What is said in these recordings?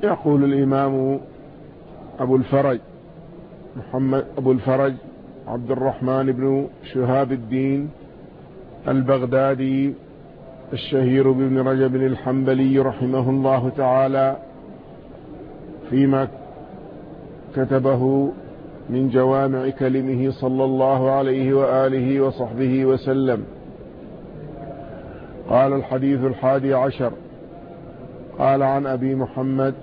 يقول الإمام أبو الفرج عبد الرحمن بن شهاب الدين البغدادي الشهير بابن رجب الحنبلي رحمه الله تعالى فيما كتبه من جوامع كلمه صلى الله عليه وآله وصحبه وسلم. قال: الحديث 11. قال: عن أبي محمد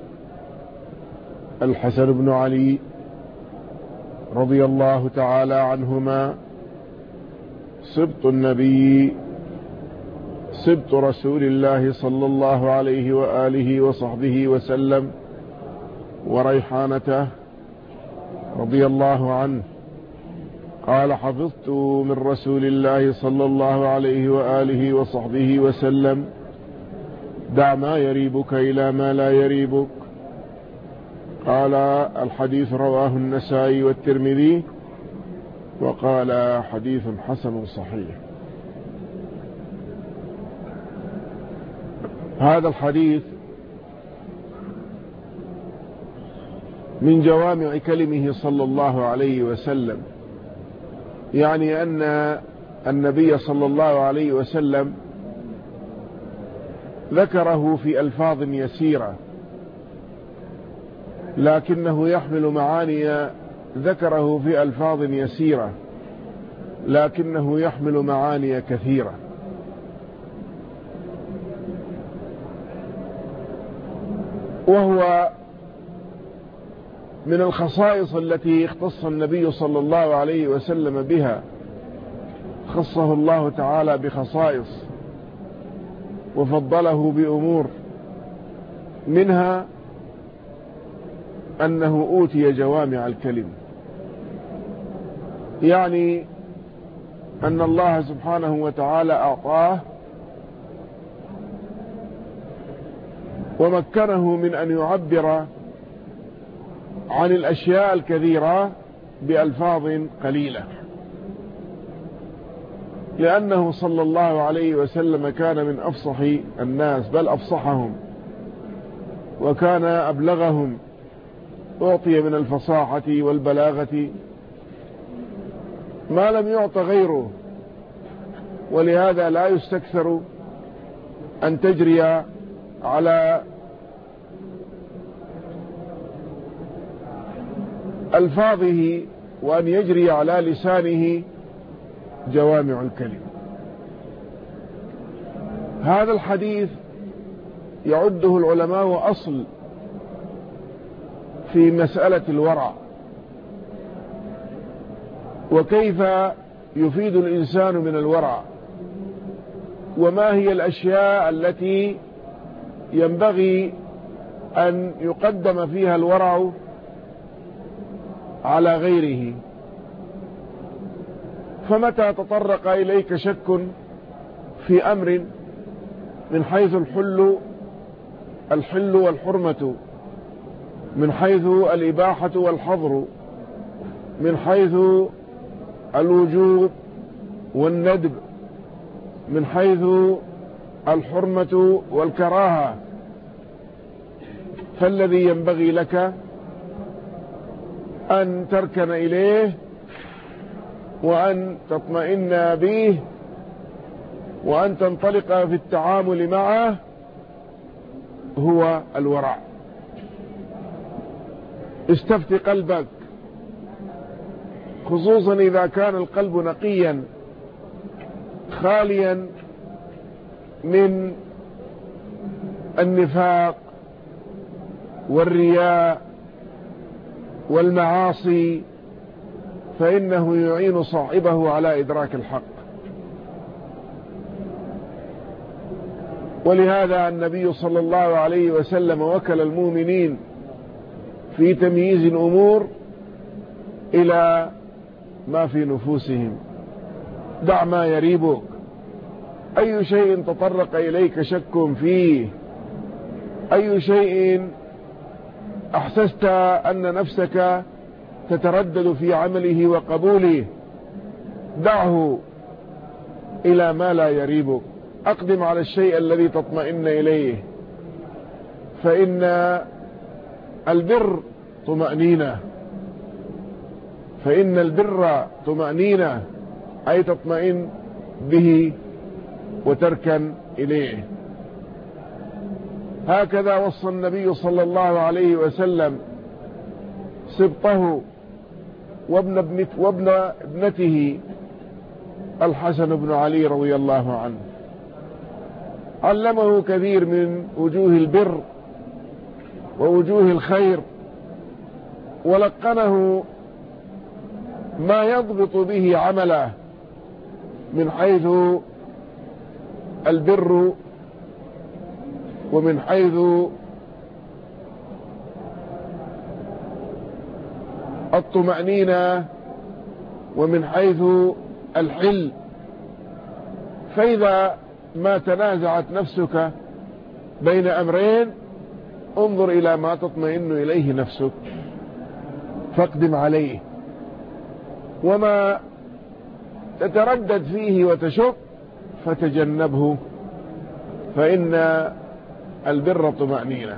الحسن بن علي رضي الله تعالى عنهما سبط النبي سبط رسول الله صلى الله عليه وآله وصحبه وسلم وريحانته رضي الله عنه قال: حفظت من رسول الله صلى الله عليه وآله وصحبه وسلم: دع ما يريبك إلى ما لا يريبك. قال: الحديث رواه النسائي والترمذي، وقال: حديث حسن صحيح. هذا الحديث من جوامع كلمه صلى الله عليه وسلم، يعني أن النبي صلى الله عليه وسلم ذكره في ألفاظ يسيرة، لكنه يحمل معاني، ذكره في ألفاظ يسيرة لكنه يحمل معاني كثيرة. وهو من الخصائص التي اختص النبي صلى الله عليه وسلم بها، خصه الله تعالى بخصائص وفضله بأمور، منها أنه أوتي جوامع الكلم، يعني أن الله سبحانه وتعالى أعطاه ومكنه من أن يعبر عن الأشياء الكثيرة بألفاظ قليلة، لأنه صلى الله عليه وسلم كان من أفصح الناس، بل أفصحهم، وكان أبلغهم، أعطي من الفصاحة والبلاغة ما لم يعط غيره، ولهذا لا يستكثر أن تجري على ألفاظه وأن يجري على لسانه جوامع الكلم. هذا الحديث يعده العلماء أصل في مسألة الورع، وكيف يفيد الإنسان من الورع، وما هي الأشياء التي ينبغي أن يقدم فيها الورع على غيره. فمتى تطرق إليك شك في أمر من حيث الحل والحرمة، من حيث الإباحة والحظر، من حيث الوجوب والندب، من حيث الحرمة والكراهة، فالذي ينبغي لك أن تركن إليه وأن تطمئن به وأن تنطلق في التعامل معه هو الورع. استفت قلبك، خصوصا إذا كان القلب نقيا خاليا من النفاق والرياء والمعاصي، فإنه يعين صاحبه على إدراك الحق. ولهذا النبي صلى الله عليه وسلم وكل المؤمنين في تمييز الأمور إلى ما في نفوسهم. دع ما يريبك، أي شيء تطرق إليك شك فيه، أي شيء أحسست أن نفسك تتردد في عمله وقبوله، دعه إلى ما لا يريبك، أقدم على الشيء الذي تطمئن إليه، فإن البر طمأنينة، فإن البر طمأنينة أي تطمئن به وتركن إليه. هكذا وصى النبي صلى الله عليه وسلم سبطه وابن ابنته الحسن بن علي رضي الله عنه، علمه كثير من وجوه البر ووجوه الخير، ولقنه ما يضبط به عمله من حيث البر ومن حيث الطمأنينة ومن حيث الحل. فإذا ما تنازعت نفسك بين أمرين انظر إلى ما تطمئن إليه نفسك فاقدم عليه، وما تتردد فيه وتشك فتجنبه، فإن البر طمأنينة.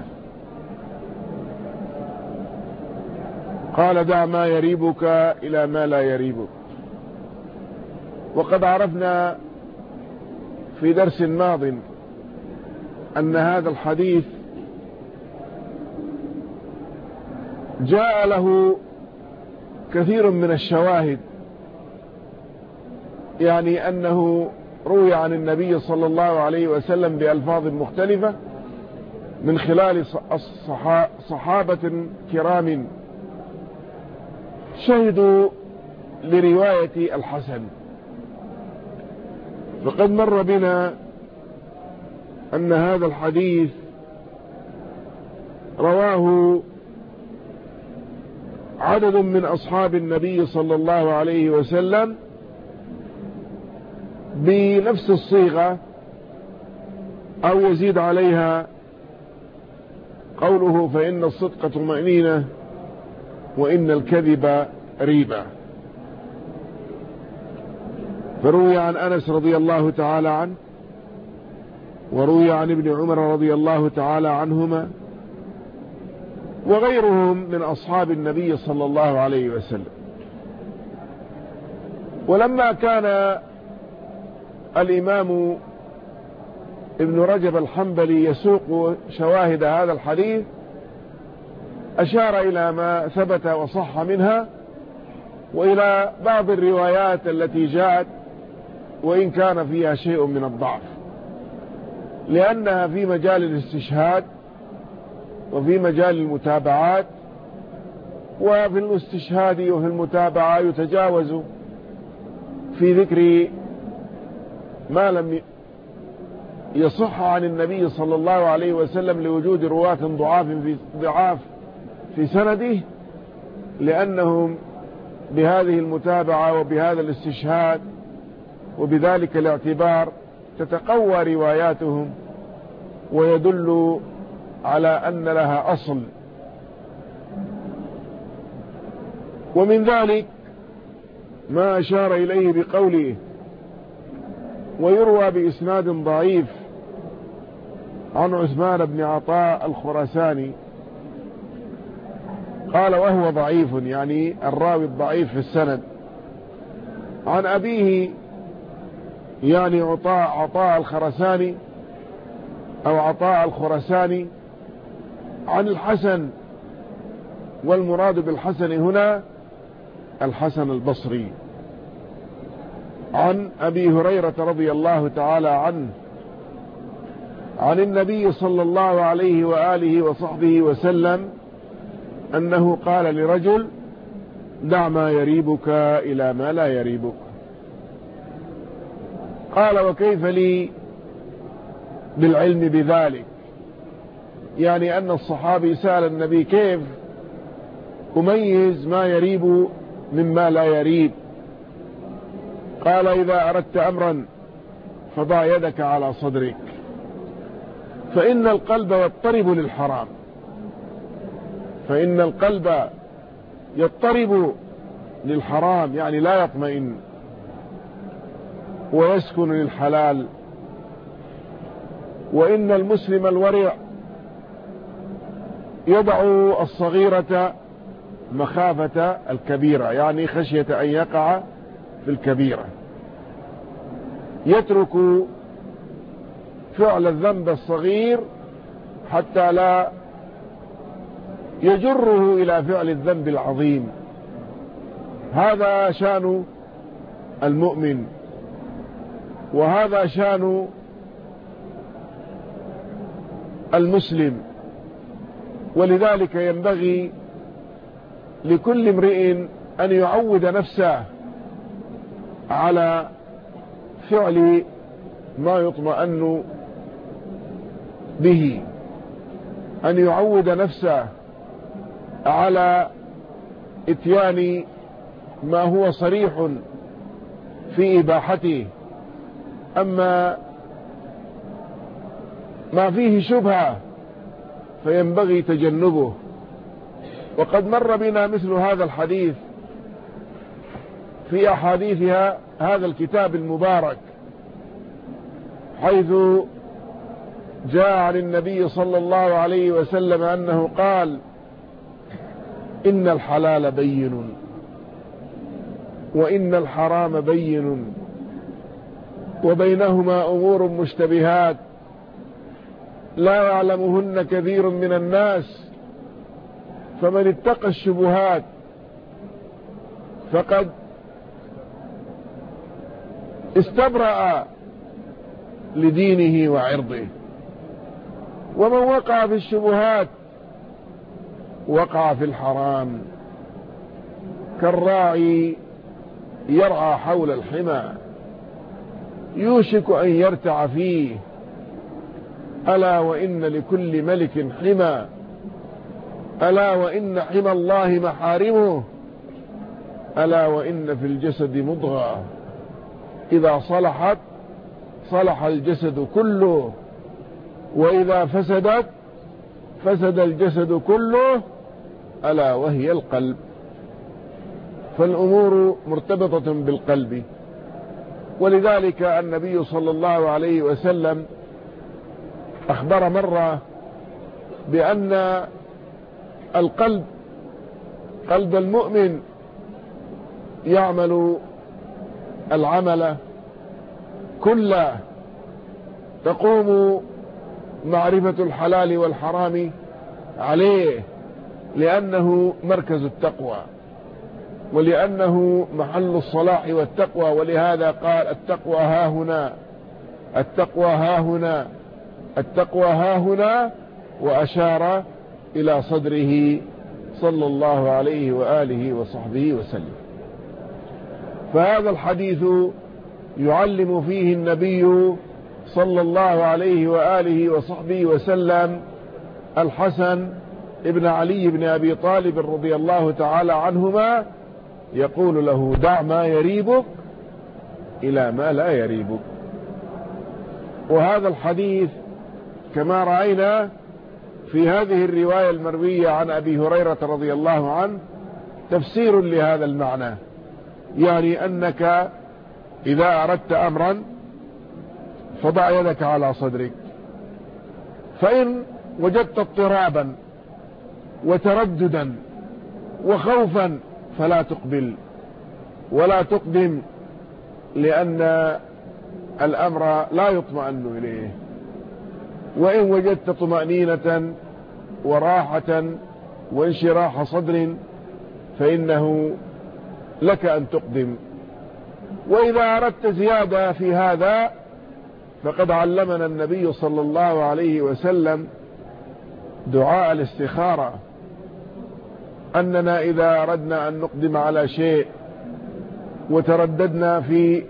قال دع ما يريبك إلى ما لا يريبك. وقد عرفنا في درس ماض أن هذا الحديث جاء له كثير من الشواهد، يعني أنه روي عن النبي صلى الله عليه وسلم بألفاظ مختلفة من خلال صحابة كرام شهدوا لرواية الحسن. فقد مر بنا أن هذا الحديث رواه عدد من أصحاب النبي صلى الله عليه وسلم بنفس الصيغة أو يزيد عليها قوله فإن الصدق طمأنينة وإن الكذب ريبة. فروي عن أنس رضي الله تعالى عنه، وروي عن ابن عمر رضي الله تعالى عنهما، وغيرهم من أصحاب النبي صلى الله عليه وسلم. ولما كان الإمام ابن رجب الحنبلي يسوق شواهد هذا الحديث أشار إلى ما ثبت وصح منها وإلى بعض الروايات التي جاءت وإن كان فيها شيء من الضعف، لأنها في مجال الاستشهاد وفي مجال المتابعات، وفي الاستشهاد وفي المتابعة يتجاوز في ذكر ما لم يصح عن النبي صلى الله عليه وسلم لوجود رواة ضعاف في سنده، لأنهم بهذه المتابعة وبهذا الاستشهاد وبذلك الاعتبار تتقوى رواياتهم ويدل على أن لها أصل. ومن ذلك ما أشار إليه بقوله ويروى بإسناد ضعيف عن عثمان بن عطاء الخراساني، قال وهو ضعيف يعني الراوي الضعيف في السند، عن أبيه يعني عطاء الخراساني أو عطاء الخراساني عن الحسن، والمراد بالحسن هنا الحسن البصري، عن أبي هريرة رضي الله تعالى عنه عن النبي صلى الله عليه وآله وصحبه وسلم أنه قال لرجل دع ما يريبك إلى ما لا يريبك. قال وكيف لي بالعلم بذلك؟ يعني أن الصحابي سأل النبي كيف أميز ما يريب مما لا يريب؟ قال إذا أردت أمرا فضع يدك على صدرك، فإن القلب يضطرب للحرام، فإن القلب يضطرب للحرام يعني لا يطمئن، ويسكن للحلال. وإن المسلم الورع يضع الصغيرة مخافة الكبيرة، يعني خشية أن يقع في الكبيرة، يترك فعل الذنب الصغير حتى لا يجره إلى فعل الذنب العظيم. هذا شأن المؤمن، وهذا شأن المسلم. ولذلك ينبغي لكل امرئ أن يعود نفسه على فعل ما يطمئن به، أن يعود نفسه على اتيان ما هو صريح في إباحته. أما ما فيه شبهة فينبغي تجنبه. وقد مر بنا مثل هذا الحديث في أحاديثها هذا الكتاب المبارك، حيث جاء عن النبي صلى الله عليه وسلم أنه قال: إن الحلال بين وإن الحرام بين وبينهما أمور مشتبهات لا يعلمهن كثير من الناس، فمن اتقى الشبهات فقد استبرأ لدينه وعرضه، ومن وقع في الشبهات وقع في الحرام، كالراعي يرعى حول الحمى يوشك أن يرتع فيه، ألا وإن لكل ملك حمى، ألا وإن حمى الله محارمه، ألا وإن في الجسد مضغة إذا صلحت صلح الجسد كله، وإذا فسدت فسد الجسد كله، ألا وهي القلب. فالأمور مرتبطة بالقلب. ولذلك النبي صلى الله عليه وسلم أخبر مرة بأن القلب، قلب المؤمن، يعمل العمل كله، تقوم معرفة الحلال والحرام عليه، لأنه مركز التقوى، ولأنه محل الصلاح والتقوى. ولهذا قال: التقوى ها هنا، التقوى ها هنا، التقوى ها هنا، وأشار إلى صدره صلى الله عليه وآله وصحبه وسلم. فهذا الحديث يعلم فيه النبي صلى الله عليه وآله وصحبه وسلم الحسن ابن علي بن أبي طالب رضي الله تعالى عنهما، يقول له: دع ما يريبك إلى ما لا يريبك. وهذا الحديث كما رأينا في هذه الرواية المروية عن أبي هريرة رضي الله عنه تفسير لهذا المعنى، يعني أنك إذا أردت أمرا فضع يدك على صدرك، فإن وجدت اضطرابا وترددا وخوفا فلا تقبل ولا تقدم، لأن الأمر لا يطمئن إليه. وإن وجدت طمأنينة وراحة وانشراح صدر فإنه لك أن تقدم. وإذا أردت زيادة في هذا فقد علمنا النبي صلى الله عليه وسلم دعاء الاستخارة، أننا إذا أردنا أن نقدم على شيء وترددنا في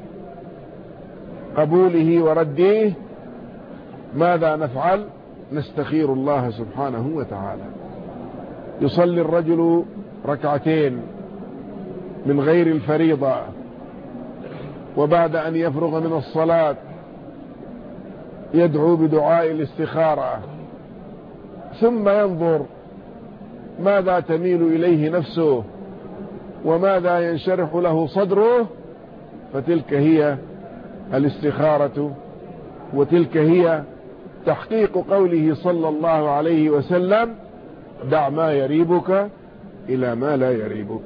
قبوله ورديه ماذا نفعل؟ نستخير الله سبحانه وتعالى. يصلي الرجل ركعتين من غير الفريضة، وبعد أن يفرغ من الصلاة يدعو بدعاء الاستخارة، ثم ينظر ماذا تميل إليه نفسه وماذا ينشرح له صدره، فتلك هي الاستخارة، وتلك هي تحقيق قوله صلى الله عليه وسلم: دع ما يريبك إلى ما لا يريبك.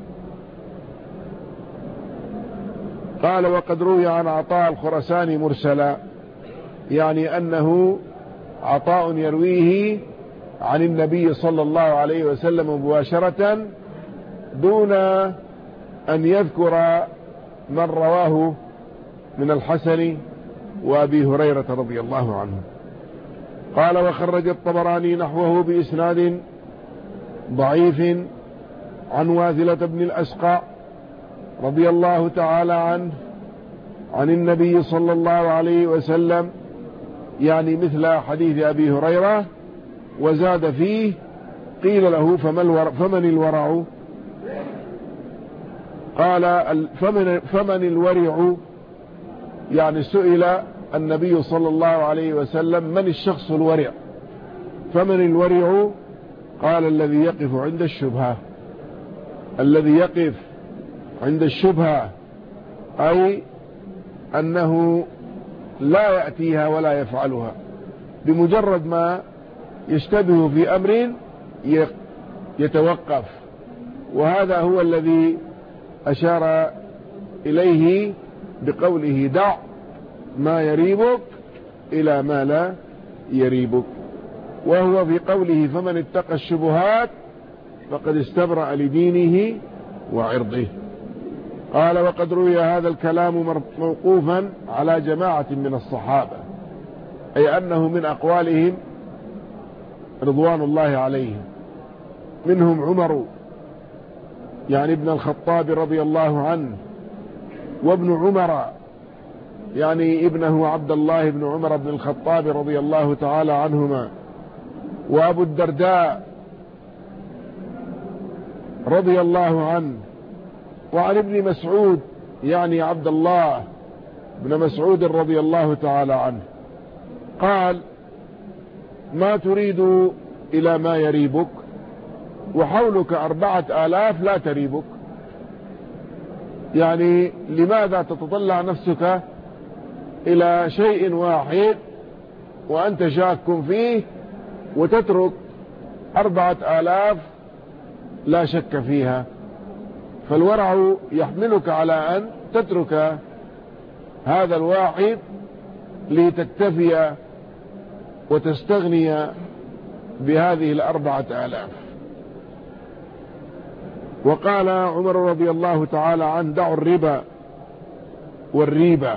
قال وقد روي عن عطاء الخرساني مرسلا، يعني أنه عطاء يرويه عن النبي صلى الله عليه وسلم مباشرة دون أن يذكر من رواه من الحسن وأبي هريرة رضي الله عنه. قال وخرج الطبراني نحوه بإسناد ضعيف عن واثلة بن الأسقع رضي الله تعالى عنه عن النبي صلى الله عليه وسلم، يعني مثل حديث أبي هريرة، وزاد فيه قيل له فمن الورع؟ قال فمن الورع، يعني سئل النبي صلى الله عليه وسلم من الشخص الورع؟ فمن الورع؟ قال الذي يقف عند الشبهة. الذي يقف عند الشبهة أي أنه لا يأتيها ولا يفعلها، بمجرد ما يشتبه في أمر يتوقف. وهذا هو الذي أشار إليه بقوله دع ما يريبك إلى ما لا يريبك، وهو في قوله فمن اتقى الشبهات فقد استبرأ لدينه وعرضه. قال وقد روي هذا الكلام موقوفا على جماعة من الصحابة، أي أنه من أقوالهم رضوان الله عليهم، منهم عمر يعني ابن الخطاب رضي الله عنه، وابن عمر يعني ابنه عبد الله بن عمر بن الخطاب رضي الله تعالى عنهما، وأبو الدرداء رضي الله عنه، وعن ابن مسعود يعني عبد الله بن مسعود رضي الله تعالى عنه قال ما تريد إلى ما يريبك وحولك 4000 لا تريبك، يعني لماذا تتطلع نفسك إلى شيء واحد وأنت شاك فيه وتترك 4000 لا شك فيها؟ فالورع يحملك على أن تترك هذا الواحد لتكتفي وتستغني بهذه 4000. وقال عمر رضي الله تعالى عنه دعوا الربا والريبة.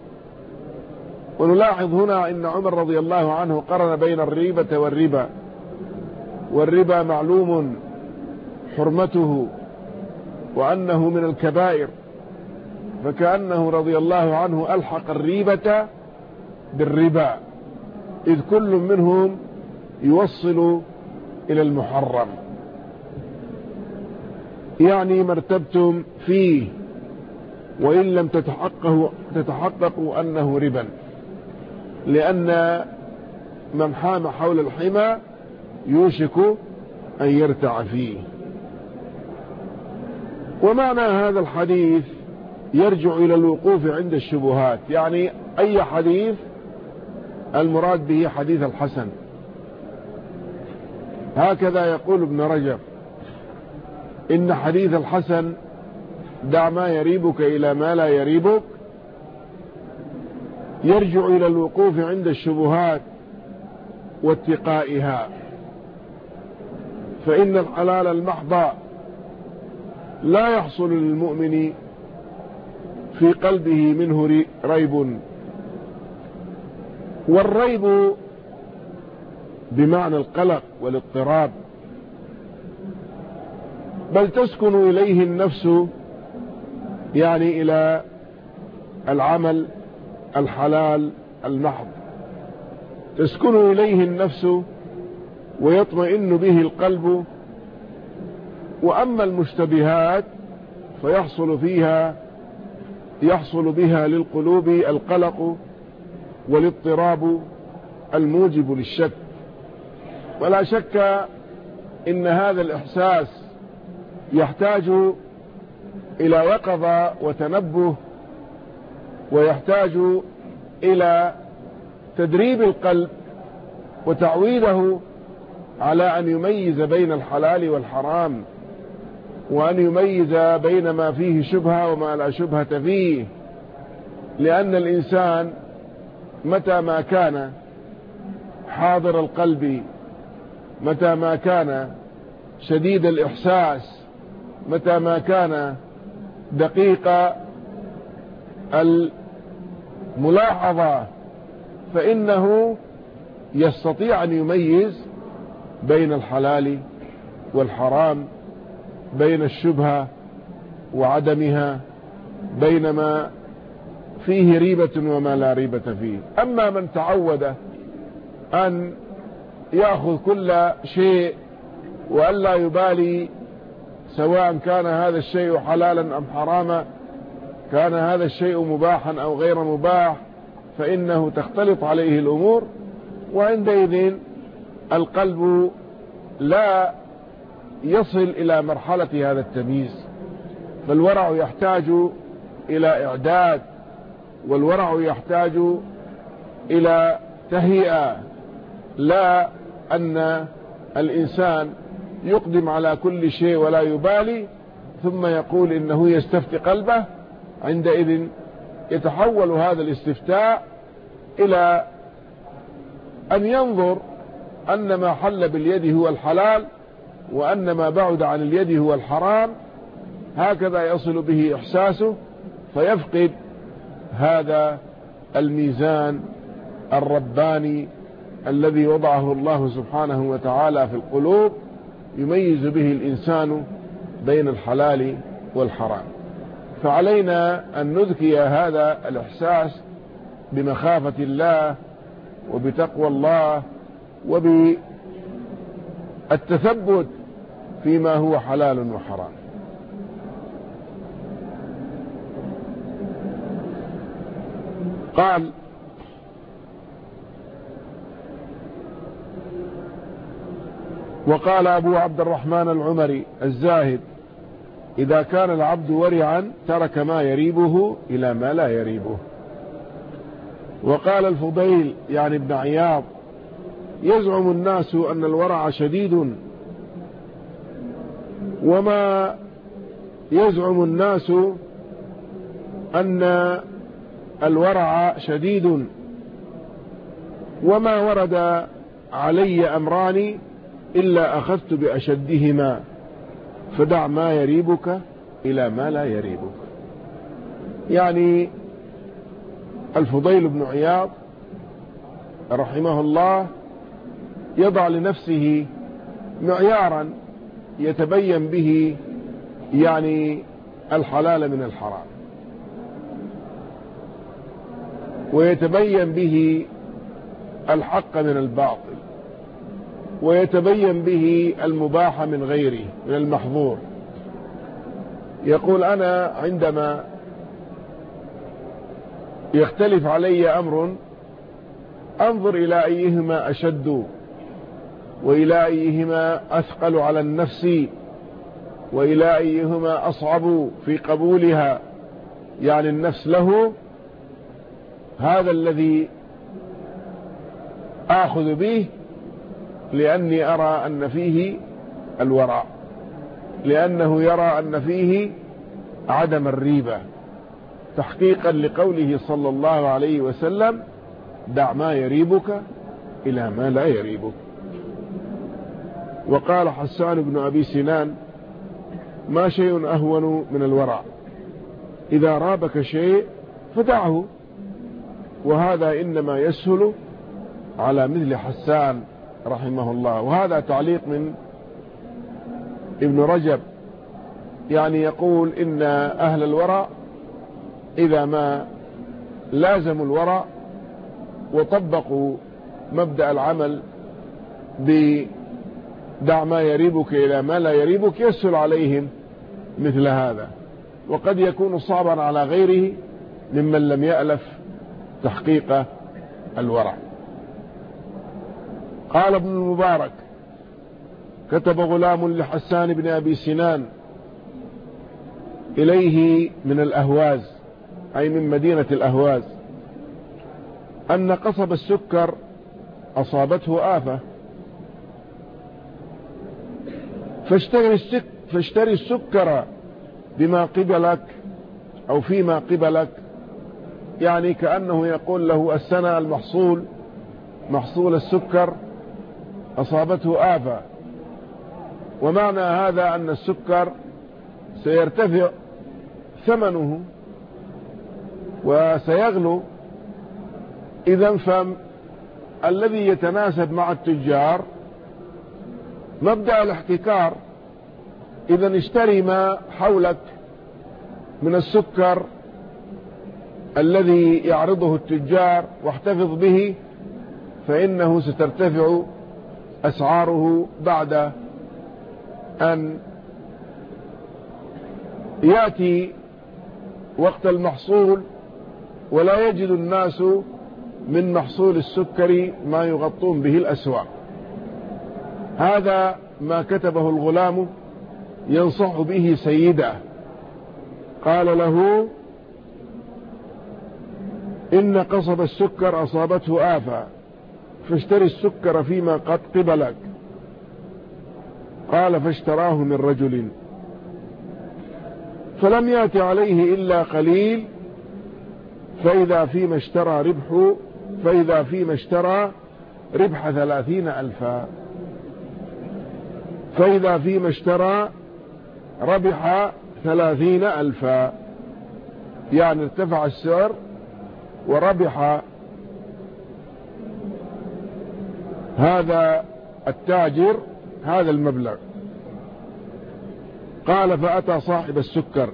ونلاحظ هنا إن عمر رضي الله عنه قرن بين الريبة والربا، والربا معلوم حرمته وأنه من الكبائر، فكأنه رضي الله عنه ألحق الريبة بالربا، إذ كل منهم يوصل إلى المحرم، يعني ما ارتبتم فيه وإن لم تتحققوا أنه ربا، لأن من حام حول الحمى يوشك أن يرتع فيه. ومعنى هذا الحديث يرجع إلى الوقوف عند الشبهات، يعني أي حديث المراد به حديث الحسن. هكذا يقول ابن رجب إن حديث الحسن دع ما يريبك إلى ما لا يريبك يرجع إلى الوقوف عند الشبهات واتقائها، فإن الحلال المحض لا يحصل للمؤمن في قلبه منه ريب، والريب بمعنى القلق والاضطراب، بل تسكن إليه النفس، يعني إلى العمل الحلال المحض تسكن إليه النفس ويطمئن به القلب. وأما المشتبهات يحصل بها للقلوب القلق والاضطراب الموجب للشك. ولا شك إن هذا الإحساس يحتاج إلى يقظة وتنبه، ويحتاج إلى تدريب القلب وتعويده على أن يميز بين الحلال والحرام، وأن يميز بين ما فيه شبهة وما لا شبهة فيه، لأن الإنسان متى ما كان حاضر القلب، متى ما كان شديد الإحساس، متى ما كان دقيق الملاحظة، فإنه يستطيع أن يميز بين الحلال والحرام، بين الشبهة وعدمها، بين ما فيه ريبة وما لا ريبة فيه. أما من تعود أن يأخذ كل شيء وأن لا يبالي سواء كان هذا الشيء حلالا أم حراما، كان هذا الشيء مباحا أو غير مباح، فإنه تختلط عليه الأمور، وعندئذ القلب لا يصل إلى مرحلة هذا التمييز. فالورع يحتاج إلى إعداد، والورع يحتاج إلى تهيئة، لا أن الإنسان يقدم على كل شيء ولا يبالي ثم يقول إنه يستفتي قلبه. عندئذ يتحول هذا الاستفتاء إلى أن ينظر أن ما حل باليد هو الحلال، وأن ما بعد عن اليد هو الحرام، هكذا يصل به إحساسه، فيفقد هذا الميزان الرباني الذي وضعه الله سبحانه وتعالى في القلوب، يميز به الإنسان بين الحلال والحرام. فعلينا أن نذكي هذا الإحساس بمخافة الله وبتقوى الله وبالتثبت فيما هو حلال وحرام. قال: وقال أبو عبد الرحمن العمري الزاهد: إذا كان العبد ورعا ترك ما يريبه إلى ما لا يريبه. وقال الفضيل يعني ابن عياض: يزعم الناس أن الورع شديد، وما يزعم الناس أن الورع شديد، وما ورد علي أمران إلا أخذت بأشدهما، فدع ما يريبك إلى ما لا يريبك. يعني الفضيل بن عياض رحمه الله يضع لنفسه معيارا يتبين به يعني الحلال من الحرام، ويتبين به الحق من الباطل، ويتبين به المباح من غيره من المحظور. يقول: أنا عندما يختلف علي أمر أنظر إلى أيهما أشد، وإلى أيهما أثقل على النفس، وإلى أيهما أصعب في قبولها، يعني النفس له هذا الذي آخذ به، لأني أرى أن فيه الورع، لأنه يرى أن فيه عدم الريبة، تحقيقا لقوله صلى الله عليه وسلم: دع ما يريبك إلى ما لا يريبك. وقال حسان بن أبي سنان: ما شيء أهون من الورع، إذا رابك شيء فدعه. وهذا إنما يسهل على مثل حسان رحمه الله. وهذا تعليق من ابن رجب، يعني يقول إن أهل الورع إذا ما لازموا الورع وطبقوا مبدأ العمل بدع ما يريبك إلى ما لا يريبك يسهل عليهم مثل هذا، وقد يكون صعبا على غيره ممن لم يألف تحقيق الورع. قال ابن المبارك: كتب غلام لحسان بن أبي سنان إليه من الأهواز، أي من مدينة الأهواز، أن قصب السكر أصابته آفة، فاشتري السكر بما قبلك أو فيما قبلك، يعني كأنه يقول له السنة محصول السكر أصابته آفة، ومعنى هذا أن السكر سيرتفع ثمنه وسيغلو. إذن فالذي يتناسب مع التجار مبدأ الاحتكار. إذن اشتري ما حولك من السكر الذي يعرضه التجار واحتفظ به، فإنه سترتفع أسعاره بعد أن يأتي وقت المحصول ولا يجد الناس من محصول السكر ما يغطون به الأسواق. هذا ما كتبه الغلام ينصح به سيده. قال له: إن قصب السكر أصابته آفة، فاشتري السكر فيما قد قبلك. قال: فاشتراه من رجل، فلم يأت عليه إلا قليل، فإذا فيما اشترى ربح 30,000. فإذا فيما اشترى ربح 30,000، يعني ارتفع السعر وربح هذا التاجر هذا المبلغ. قال: فأتى صاحب السكر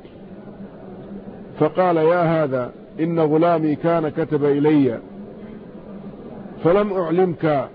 فقال: يا هذا، إن غلامي كان كتب إلي فلم أعلمك،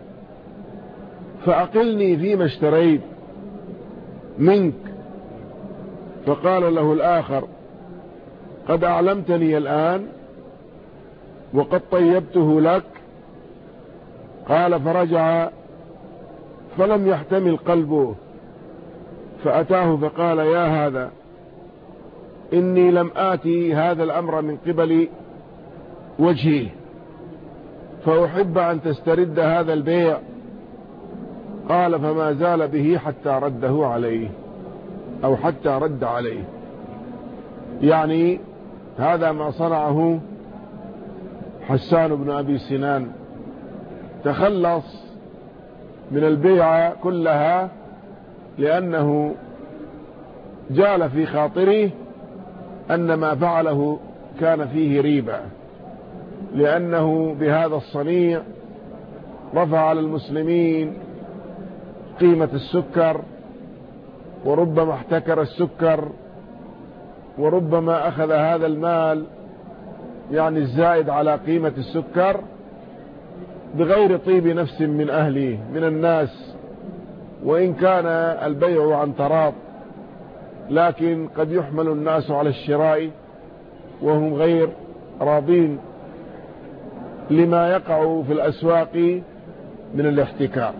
فأقلني فيما اشتريت منك. فقال له الآخر: قد أعلمتني الآن وقد طيبته لك. قال: فرجع فلم يحتمل قلبه، فأتاه فقال: يا هذا، إني لم آتي هذا الأمر من قبل وجهي، فأحب أن تسترد هذا البيع. قال: فما زال به حتى رده عليه، أو حتى رد عليه. يعني هذا ما صنعه حسان بن أبي سنان، تخلص من البيعة كلها لأنه جال في خاطره أن ما فعله كان فيه ريبة، لأنه بهذا الصنيع رفع على المسلمين قيمة السكر، وربما احتكر السكر، وربما أخذ هذا المال يعني الزائد على قيمة السكر بغير طيب نفس من أهله من الناس، وإن كان البيع عن تراض، لكن قد يحمل الناس على الشراء وهم غير راضين لما يقع في الأسواق من الاحتكار.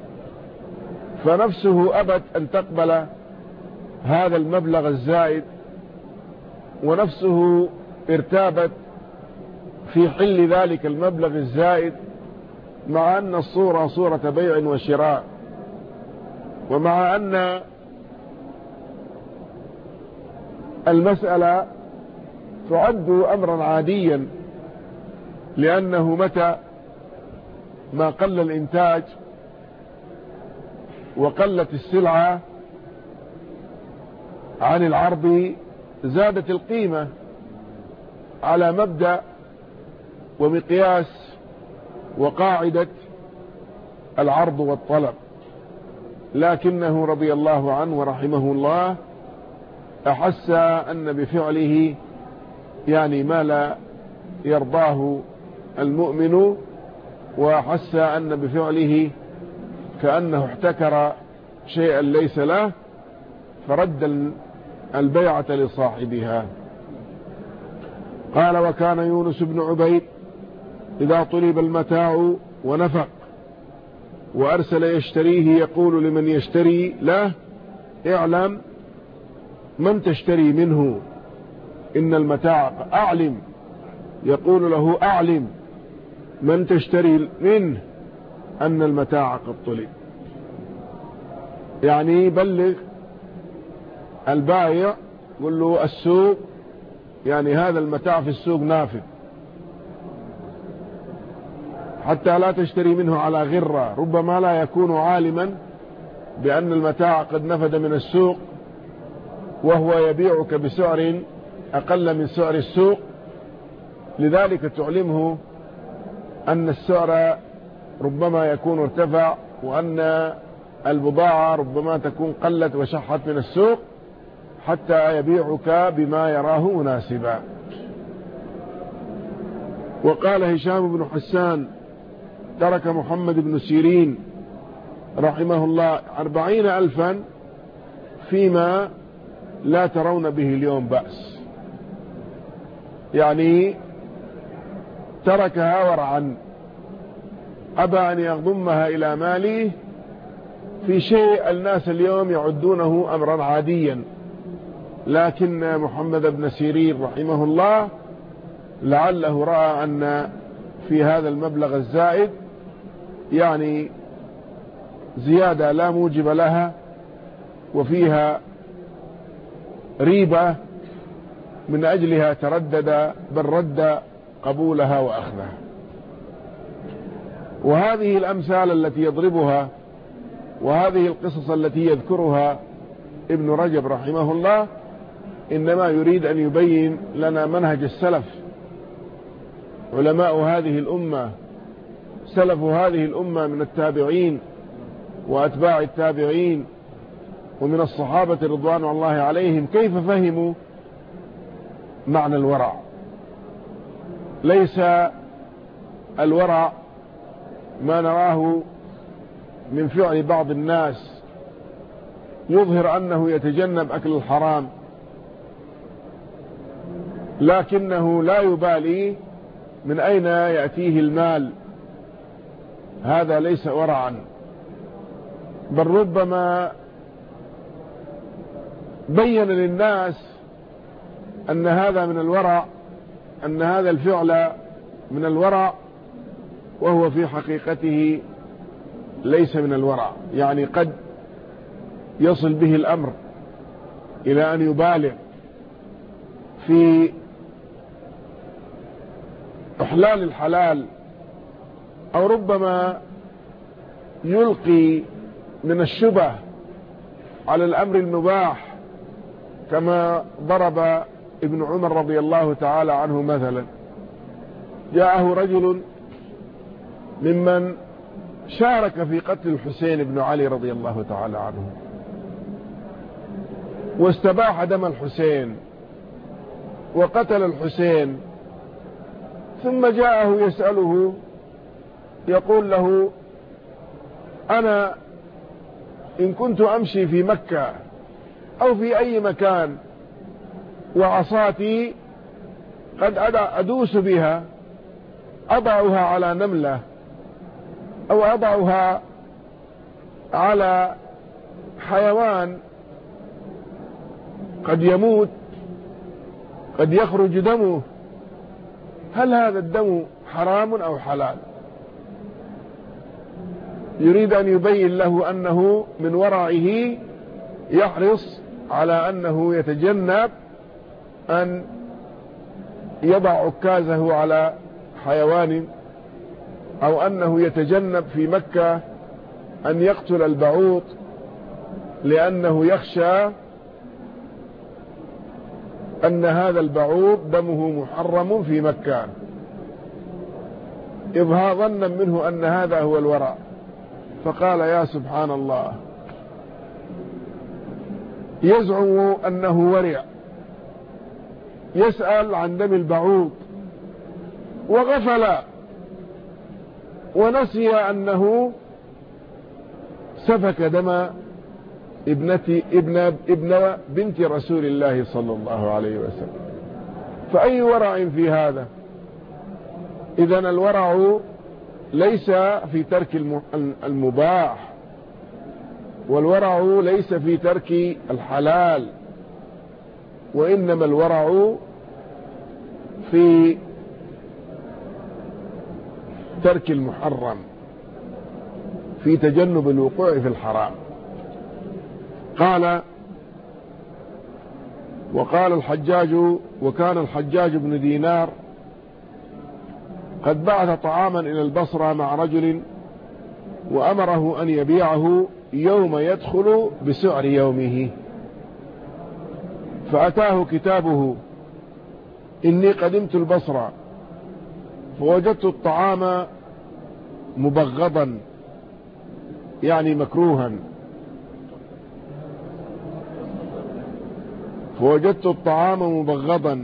فنفسه أبت أن تقبل هذا المبلغ الزائد، ونفسه ارتابت في حل ذلك المبلغ الزائد، مع أن الصورة صورة بيع وشراء، ومع أن المسألة تعد أمرا عاديا، لأنه متى ما قل الإنتاج وقلت السلعة عن العرض زادت القيمة على مبدأ ومقياس وقاعدة العرض والطلب. لكنه رضي الله عنه ورحمه الله أحس أن بفعله يعني ما لا يرضاه المؤمن، وأحس أن بفعله كأنه احتكر شيئا ليس له، فرد البيعة لصاحبها. قال: وكان يونس بن عبيد إذا طلب المتاع ونفق وأرسل يشتريه يقول لمن يشتري له: اعلم من تشتري منه إن المتاع أعلم، يقول له: أعلم من تشتري منه أن المتاع قد طلب. يعني يبلغ البائع، يقول له السوق يعني هذا المتاع في السوق نافذ، حتى لا تشتري منه على غرة، ربما لا يكون عالما بأن المتاع قد نفد من السوق وهو يبيعك بسعر أقل من سعر السوق، لذلك تعلمه أن السعر ربما يكون ارتفع، وأن البضاعة ربما تكون قلت وشحت من السوق، حتى يبيعك بما يراه مناسبا. وقال هشام بن حسان: ترك محمد بن سيرين رحمه الله 40,000 فيما لا ترون به اليوم بأس، يعني تركها ورعا، أبى أن يضمها إلى ماله في شيء الناس اليوم يعدونه أمرا عاديا، لكن محمد بن سيرين رحمه الله لعله رأى أن في هذا المبلغ الزائد يعني زيادة لا موجب لها، وفيها ريبة، من أجلها تردد بل رد قبولها وأخذها. وهذه الأمثال التي يضربها وهذه القصص التي يذكرها ابن رجب رحمه الله إنما يريد أن يبين لنا منهج السلف، علماء هذه الأمة، سلف هذه الأمة من التابعين وأتباع التابعين ومن الصحابة رضوان الله عليهم، كيف فهموا معنى الورع. ليس الورع ما نراه من فعل بعض الناس يظهر أنه يتجنب أكل الحرام، لكنه لا يبالي من أين يأتيه المال، هذا ليس ورعا، بل ربما بين للناس أن هذا من الورع، أن هذا الفعل من الورع، وهو في حقيقته ليس من الورع. يعني قد يصل به الأمر إلى أن يبالغ في إحلال الحلال، أو ربما يلقي من الشبه على الأمر المباح، كما ضرب ابن عمر رضي الله تعالى عنه مثلا. جاءه رجل ممن شارك في قتل الحسين بن علي رضي الله تعالى عنه، واستباح دم الحسين وقتل الحسين، ثم جاءه يسأله يقول له: أنا إن كنت أمشي في مكة أو في أي مكان وعصاتي قد أدوس بها، أضعها على نملة أو أضعها على حيوان قد يموت، قد يخرج دمه، هل هذا الدم حرام أو حلال؟ يريد أن يبين له أنه من ورعه يحرص على أنه يتجنب أن يضع عكازه على حيوان، أو أنه يتجنب في مكة أن يقتل البعوض، لأنه يخشى أن هذا البعوض دمه محرم في مكة، إظهار ظنا منه أن هذا هو الورع. فقال: يا سبحان الله، يزعم أنه ورع، يسأل عن دم البعوض وغفل ونسي أنه سفك دم ابن بنت رسول الله صلى الله عليه وسلم. فأي ورع في هذا؟ إذن الورع ليس في ترك المباح، والورع ليس في ترك الحلال، وإنما الورع في ترك المحرم، في تجنب الوقوع في الحرام. قال: وقال الحجاج، وكان الحجاج بن دينار قد بعث طعاما إلى البصرة مع رجل وأمره أن يبيعه يوم يدخل بسعر يومه، فأتاه كتابه: إني قدمت البصرة فوجدت الطعام مبغضا، يعني مكروها، فوجدت الطعام مبغضا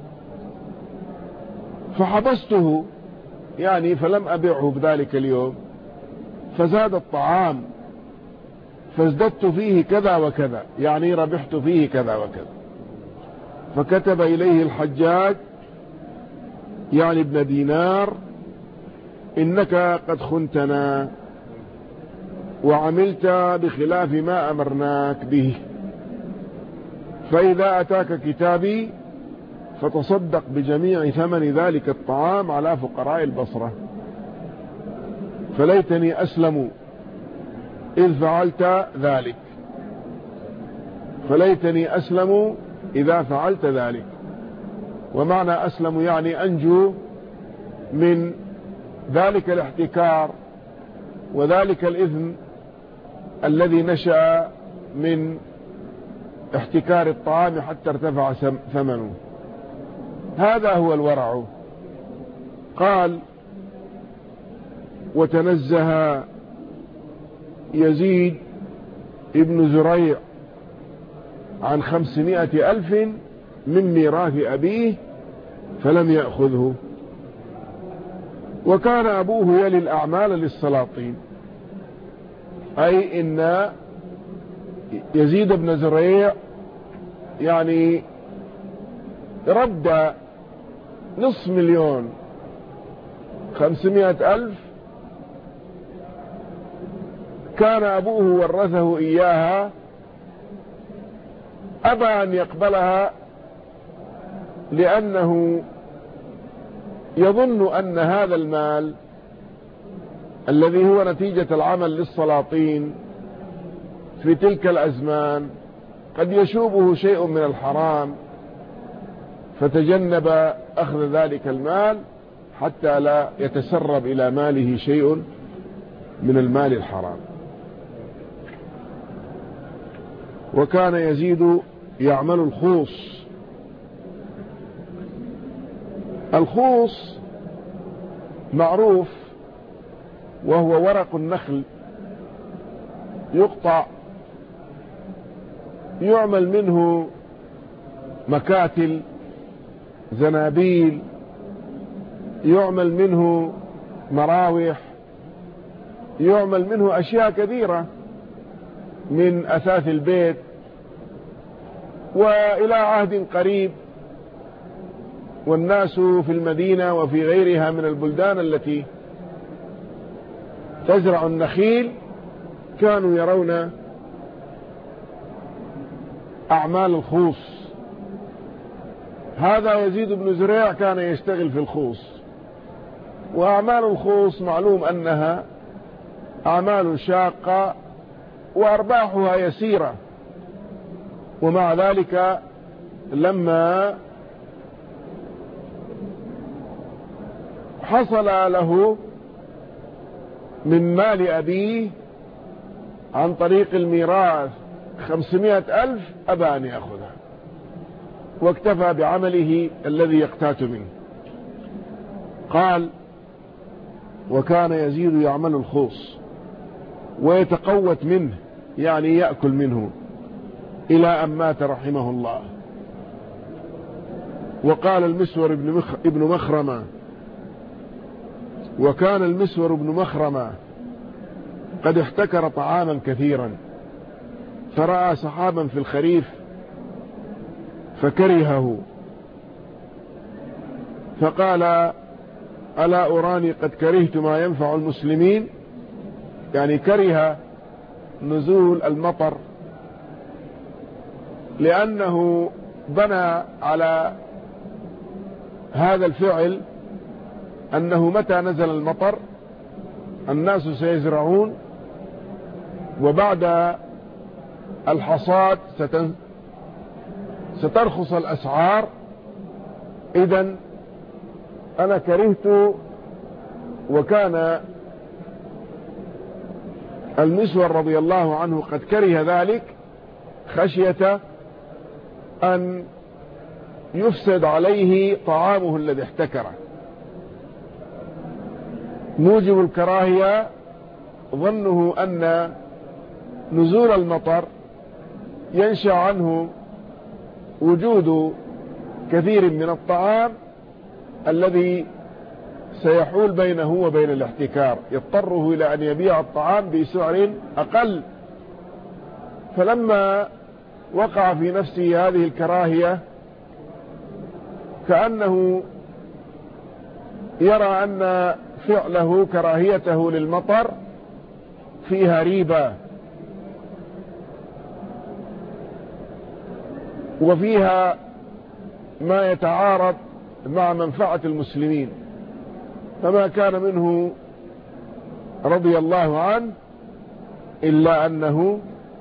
فحبسته، يعني فلم أبيعه بذلك اليوم، فزاد الطعام فازددت فيه كذا وكذا، يعني ربحت فيه كذا وكذا. فكتب إليه الحجاج يعني ابن دينار: إنك قد خنتنا وعملت بخلاف ما أمرناك به، فإذا أتاك كتابي فتصدق بجميع ثمن ذلك الطعام على فقراء البصرة، فليتني أسلم إذ فعلت ذلك، فليتني أسلم إذا فعلت ذلك. ومعنى أسلم يعني أنجو من ذلك الاحتكار وذلك الإثم الذي نشأ من احتكار الطعام حتى ارتفع ثمنه. هذا هو الورع. قال: وتنزه يزيد ابن زريع عن 500,000 من ميراث أبيه فلم يأخذه. وكان أبوه يلي الأعمال للسلاطين، أي إن يزيد بن زريع يعني رد 500,000 500,000 كان أبوه ورثه إياها، أبى أن يقبلها لأنه يظن أن هذا المال الذي هو نتيجة العمل للسلاطين في تلك الأزمان قد يشوبه شيء من الحرام، فتجنب أخذ ذلك المال حتى لا يتسرب إلى ماله شيء من المال الحرام. وكان يزيد يعمل الخوص. الخوص معروف، وهو ورق النخل يقطع، يعمل منه مكاتل، زنابيل، يعمل منه مراوح، يعمل منه أشياء كثيرة من أثاث البيت. وإلى عهد قريب والناس في المدينة وفي غيرها من البلدان التي تزرع النخيل كانوا يرون أعمال الخوص. هذا يزيد بن زريع كان يشتغل في الخوص. وأعمال الخوص معلوم أنها أعمال شاقة وأرباحها يسيرة، ومع ذلك لما حصل له من مال أبيه عن طريق الميراث 500,000 أبى أن يأخذها، واكتفى بعمله الذي يقتات منه. قال: وكان يزيد يعمل الخوص ويتقوت منه، يعني يأكل منه، إلى أن مات رحمه الله. وقال المسور ابن مخرمة: وكان المسور بن مخرمة قد احتكر طعاما كثيرا، فرأى سحابا في الخريف فكرهه، فقال: ألا أراني قد كرهت ما ينفع المسلمين، يعني كره نزول المطر، لأنه بنى على هذا الفعل أنه متى نزل المطر الناس سيزرعون، وبعد الحصاد سترخص الأسعار. إذن أنا كرهت، وكان المسور رضي الله عنه قد كره ذلك خشية أن يفسد عليه طعامه الذي احتكره. موجب الكراهية ظنه أن نزول المطر ينشأ عنه وجود كثير من الطعام الذي سيحول بينه وبين الاحتكار، يضطره إلى أن يبيع الطعام بسعر أقل. فلما وقع في نفسه هذه الكراهية كأنه يرى أن فعله كراهيته للمطر فيها ريبة وفيها ما يتعارض مع منفعة المسلمين، فما كان منه رضي الله عنه إلا أنه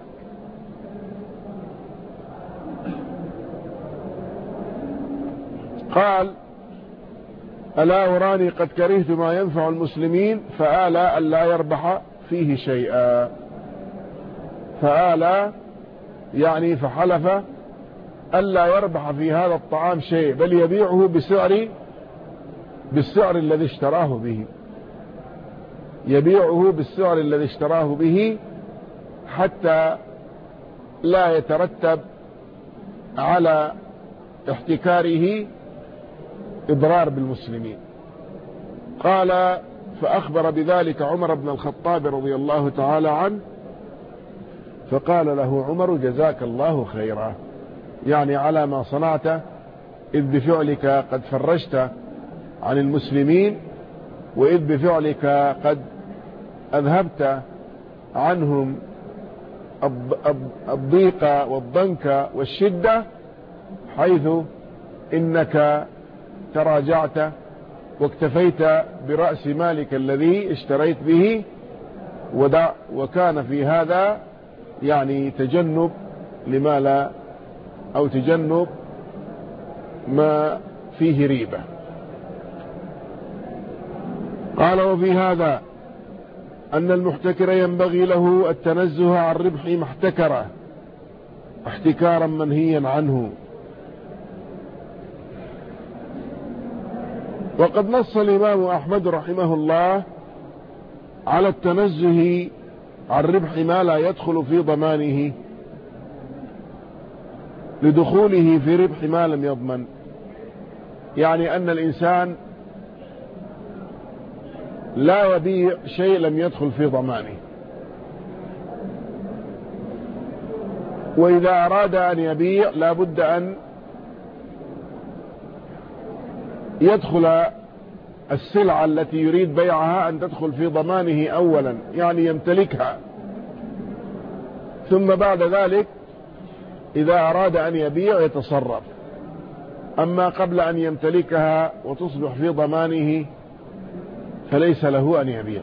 قال: ألا أراني قد كرهت ما ينفع المسلمين فآلى ألا يربح فيه شيئا. فآلى يعني فحلف ألا يربح في هذا الطعام شيء، بل يبيعه بالسعر الذي اشتراه به، يبيعه بالسعر الذي اشتراه به حتى لا يترتب على احتكاره إضرار بالمسلمين. قال: فأخبر بذلك عمر بن الخطاب رضي الله تعالى عنه، فقال له عمر: جزاك الله خيرا، يعني على ما صنعت، إذ بفعلك قد فرجت عن المسلمين، وإذ بفعلك قد أذهبت عنهم الضيق والضنك والشدة، حيث إنك تراجعت واكتفيت برأس مالك الذي اشتريت به، وكان في هذا يعني تجنب لما لا، أو تجنب ما فيه ريبة. قال: وفي هذا أن المحتكر ينبغي له التنزه عن ربح ما احتكره احتكارا منهيا عنه. وقد نص الإمام أحمد رحمه الله على التنزه عن ربح ما لا يدخل في ضمانه لدخوله في ربح ما لم يضمن، يعني أن الإنسان لا يبيع شيء لم يدخل في ضمانه، وإذا أراد أن يبيع لا بد أن يدخل السلعة التي يريد بيعها أن تدخل في ضمانه أولا، يعني يمتلكها، ثم بعد ذلك إذا أراد أن يبيع يتصرف. أما قبل أن يمتلكها وتصبح في ضمانه فليس له أن يبيع،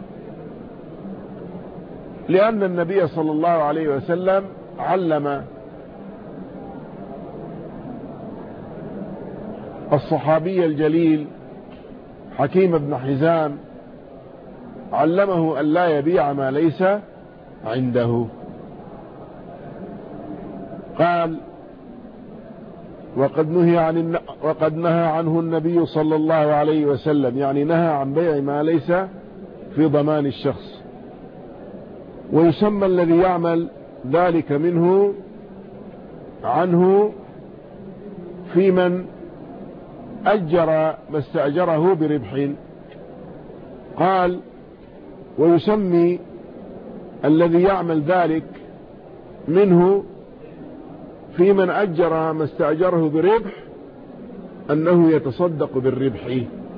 لأن النبي صلى الله عليه وسلم علم الصحابي الجليل حكيم بن حزام، علمه أن لا يبيع ما ليس عنده. قال: وقد نهى عنه النبي صلى الله عليه وسلم، يعني نهى عن بيع ما ليس في ضمان الشخص. ويسمى الذي يعمل ذلك منه عنه في من أجر ما استأجره بربح. قال: ويسمي الذي يعمل ذلك منه في من أجر ما استأجره بربح أنه يتصدق بالربح.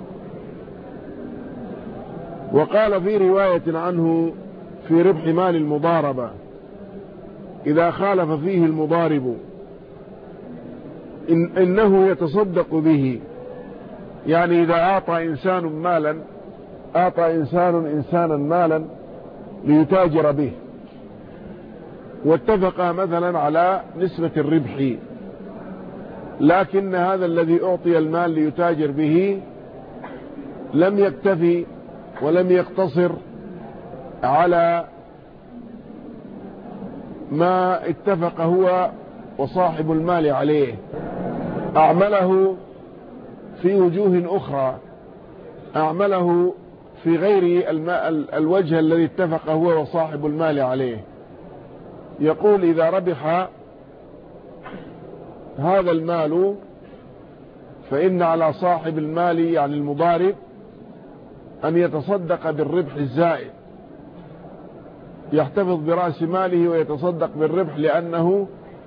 وقال في رواية عنه في ربح مال المضاربة: إذا خالف فيه المضارب إنه يتصدق به، يعني إذا أعطى إنسان إنسانا مالا ليتاجر به، واتفقا مثلا على نسبة الربح، لكن هذا الذي أعطي المال ليتاجر به لم يكتفي ولم يقتصر على ما اتفق هو وصاحب المال عليه، أعمله في وجوه أخرى، أعمله في غير الوجه الذي اتفق هو وصاحب المال عليه. يقول إذا ربح هذا المال فإن على صاحب المال يعني المضارب أن يتصدق بالربح الزائد، يحتفظ برأس ماله ويتصدق بالربح، لأن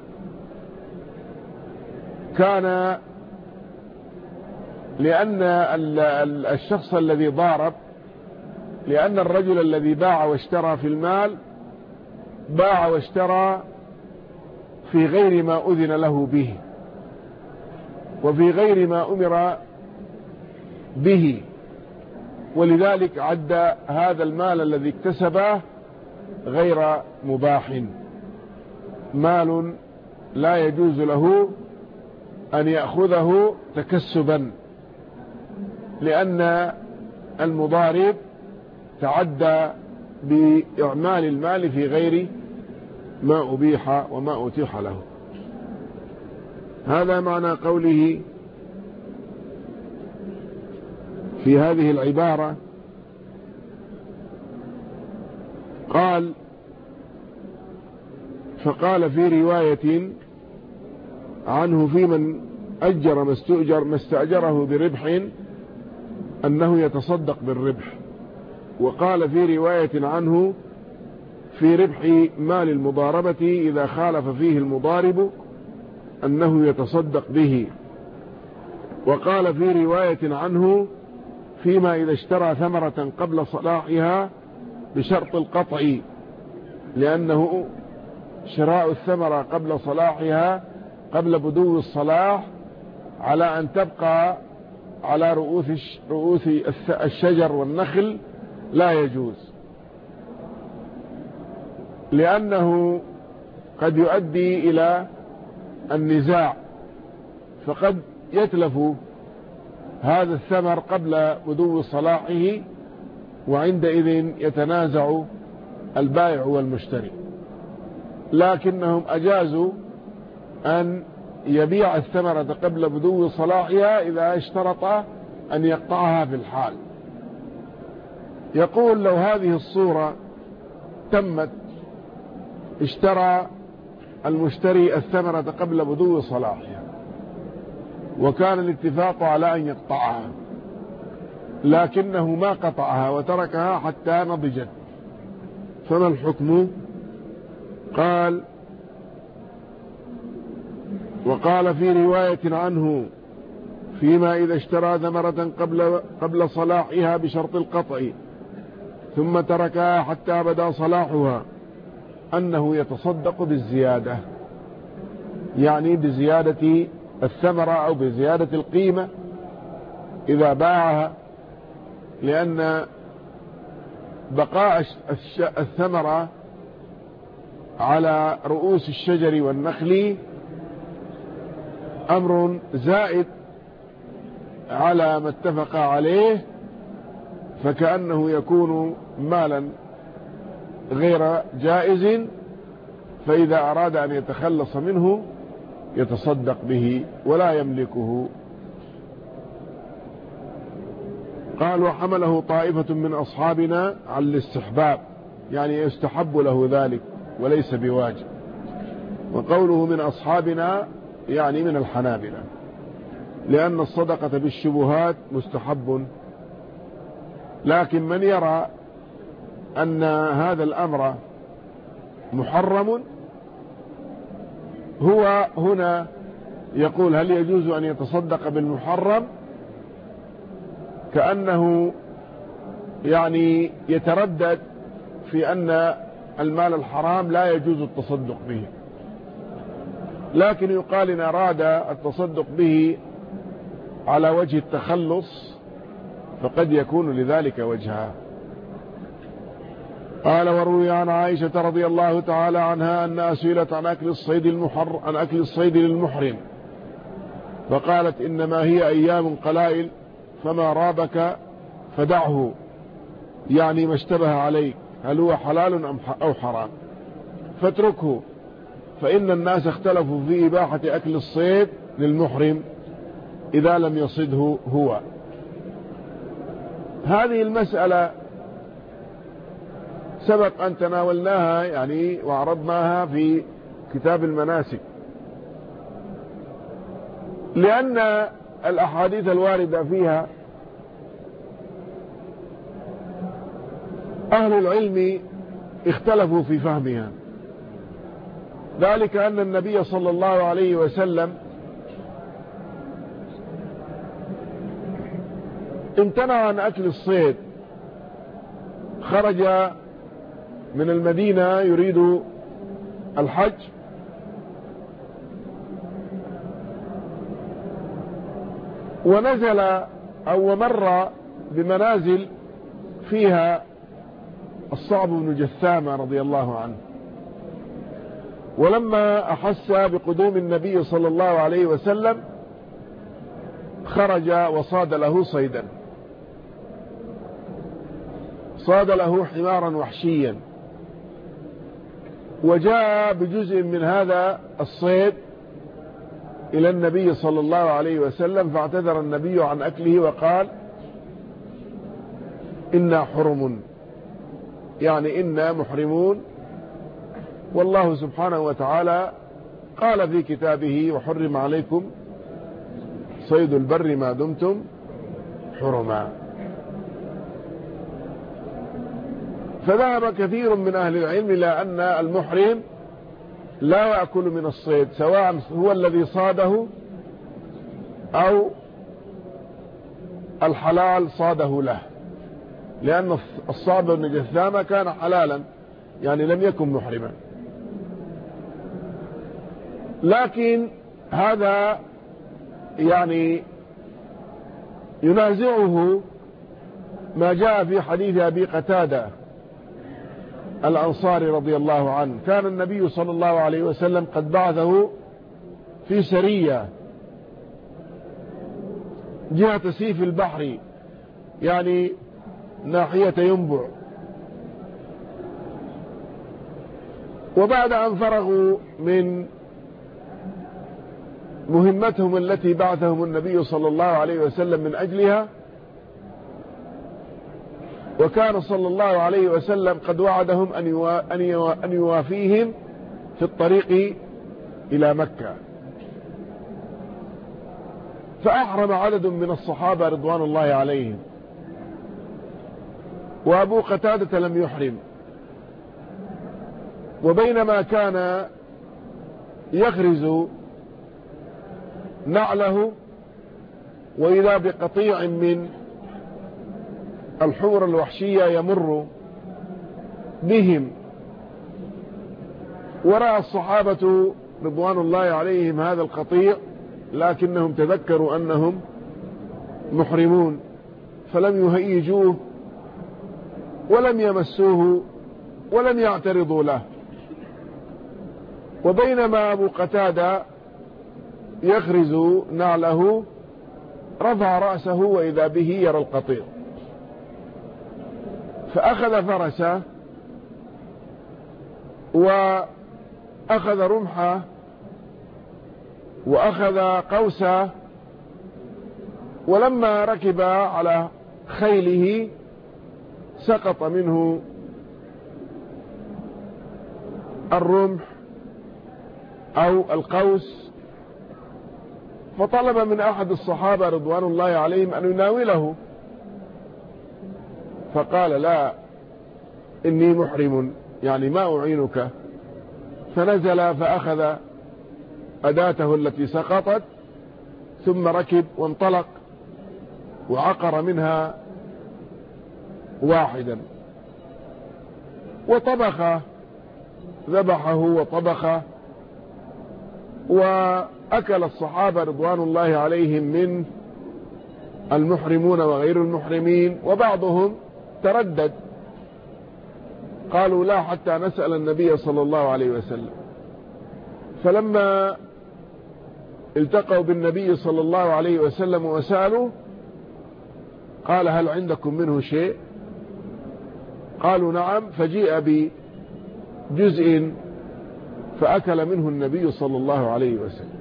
الشخص الذي ضارب، لأن الرجل الذي باع واشترى في المال باع واشترى في غير ما أذن له به وفي غير ما أمر به، ولذلك عد هذا المال الذي اكتسبه غير مباح، مال لا يجوز له أن يأخذه تكسبا، لأن المضارب تعدى بإعمال المال في غير ما أبيح وما أتيح له. هذا معنى قوله في هذه العبارة. قال فقال في رواية عنه في من أجر ما استأجره بربح أنه يتصدق بالربح، وقال في رواية عنه في ربح مال المضاربة إذا خالف فيه المضارب أنه يتصدق به، وقال في رواية عنه فيما إذا اشترى ثمرة قبل صلاحها بشرط القطع، لأنه شراء الثمرة قبل صلاحها قبل بدو الصلاح على أن تبقى على رؤوس الشجر والنخل لا يجوز، لأنه قد يؤدي إلى النزاع، فقد يتلف هذا الثمر قبل بدو صلاحه، وعندئذ يتنازع البائع والمشتري. لكنهم أجازوا أن يبيع الثمرة قبل بدو صلاحها إذا اشترط أن يقطعها في الحال. يقول لو هذه الصورة تمت، اشترى المشتري الثمرة قبل بدو صلاحها وكان الاتفاق على أن يقطعها، لكنه ما قطعها وتركها حتى نضجت، فما الحكم؟ قال وقال في رواية عنه فيما إذا اشترى ثمرة قبل صلاحها بشرط القطع ثم تركها حتى بدا صلاحها أنه يتصدق بالزيادة، يعني بزيادة الثمرة أو بزيادة القيمة إذا باعها، لأن بقاء الثمرة على رؤوس الشجر والنخل أمر زائد على ما اتفق عليه، فكأنه يكون مالا غير جائز، فإذا أراد أن يتخلص منه يتصدق به ولا يملكه. قال وحمله طائفة من أصحابنا على الاستحباب، يعني يستحب له ذلك وليس بواجب، وقوله من أصحابنا يعني من الحنابلة، لأن الصدقة بالشبهات مستحب، لكن من يرى أن هذا الأمر محرم هو هنا يقول هل يجوز أن يتصدق بالمحرم، كأنه يعني يتردد في أن المال الحرام لا يجوز التصدق به، لكن يقال إن أراد التصدق به على وجه التخلص فقد يكون لذلك وجها. قال وروي عن عائشة رضي الله تعالى عنها أنها سئلت عن أكل الصيد للمحرم فقالت إنما هي أيام قلائل فما رابك فدعه، يعني ما اشتبه عليك هل هو حلال أو حرام فاتركه، فإن الناس اختلفوا في إباحة أكل الصيد للمحرم إذا لم يصده هو. هذه المسألة سبق أن تناولناها يعني وعرضناها في كتاب المناسك، لأن الأحاديث الواردة فيها أهل العلم اختلفوا في فهمها، ذلك أن النبي صلى الله عليه وسلم امتنع عن أكل الصيد، خرج من المدينة يريد الحج ونزل أو مر بمنازل فيها الصعب بن جثامة رضي الله عنه، ولما أحس بقدوم النبي صلى الله عليه وسلم خرج وصاد له صيدا، صاد له حمارا وحشيا، وجاء بجزء من هذا الصيد إلى النبي صلى الله عليه وسلم، فاعتذر النبي عن أكله وقال إنا حرم، يعني إنا محرمون، والله سبحانه وتعالى قال في كتابه وحرم عليكم صيد البر ما دمتم حرما. فذهب كثير من أهل العلم إلى أن المحرم لا يأكل من الصيد، سواء هو الذي صاده أو الحلال صاده له، لأن الصعب بن جثامة كان حلالا يعني لم يكن محرما. لكن هذا يعني ينازعه ما جاء في حديث أبي قتادة الأنصاري رضي الله عنه، كان النبي صلى الله عليه وسلم قد بعثه في سرية جهة سيف البحر، يعني ناحية ينبع، وبعد أن فرغوا من مهمتهم التي بعثهم النبي صلى الله عليه وسلم من أجلها، وكان صلى الله عليه وسلم قد وعدهم أن يوافيهم في الطريق إلى مكة، فأحرم عدد من الصحابة رضوان الله عليهم، وأبو قتادة لم يحرم. وبينما كان يخرز نعله وإذا بقطيع من الحور الوحشية يمر بهم، ورأى الصحابة رضوان الله عليهم هذا القطيع، لكنهم تذكروا أنهم محرمون فلم يهيجوه ولم يمسوه ولم يعترضوا له. وبينما أبو قتادة يخرز نعله رفع رأسه وإذا به يرى القطيع، فأخذ فرسه وأخذ رمحه وأخذ قوسه، ولما ركب على خيله سقط منه الرمح أو القوس، فطلب من أحد الصحابة رضوان الله عليهم أن يناوله، فقال لا إني محرم يعني ما أعينك، فنزل فأخذ أداته التي سقطت ثم ركب وانطلق وعقر منها واحدا وطبخه، ذبحه وطبخه، وأكل الصحابة رضوان الله عليهم من المحرمون وغير المحرمين، وبعضهم تردد قالوا لا حتى نسأل النبي صلى الله عليه وسلم. فلما التقوا بالنبي صلى الله عليه وسلم وسألوا قال هل عندكم منه شيء؟ قالوا نعم. فجيء بجزء فأكل منه النبي صلى الله عليه وسلم.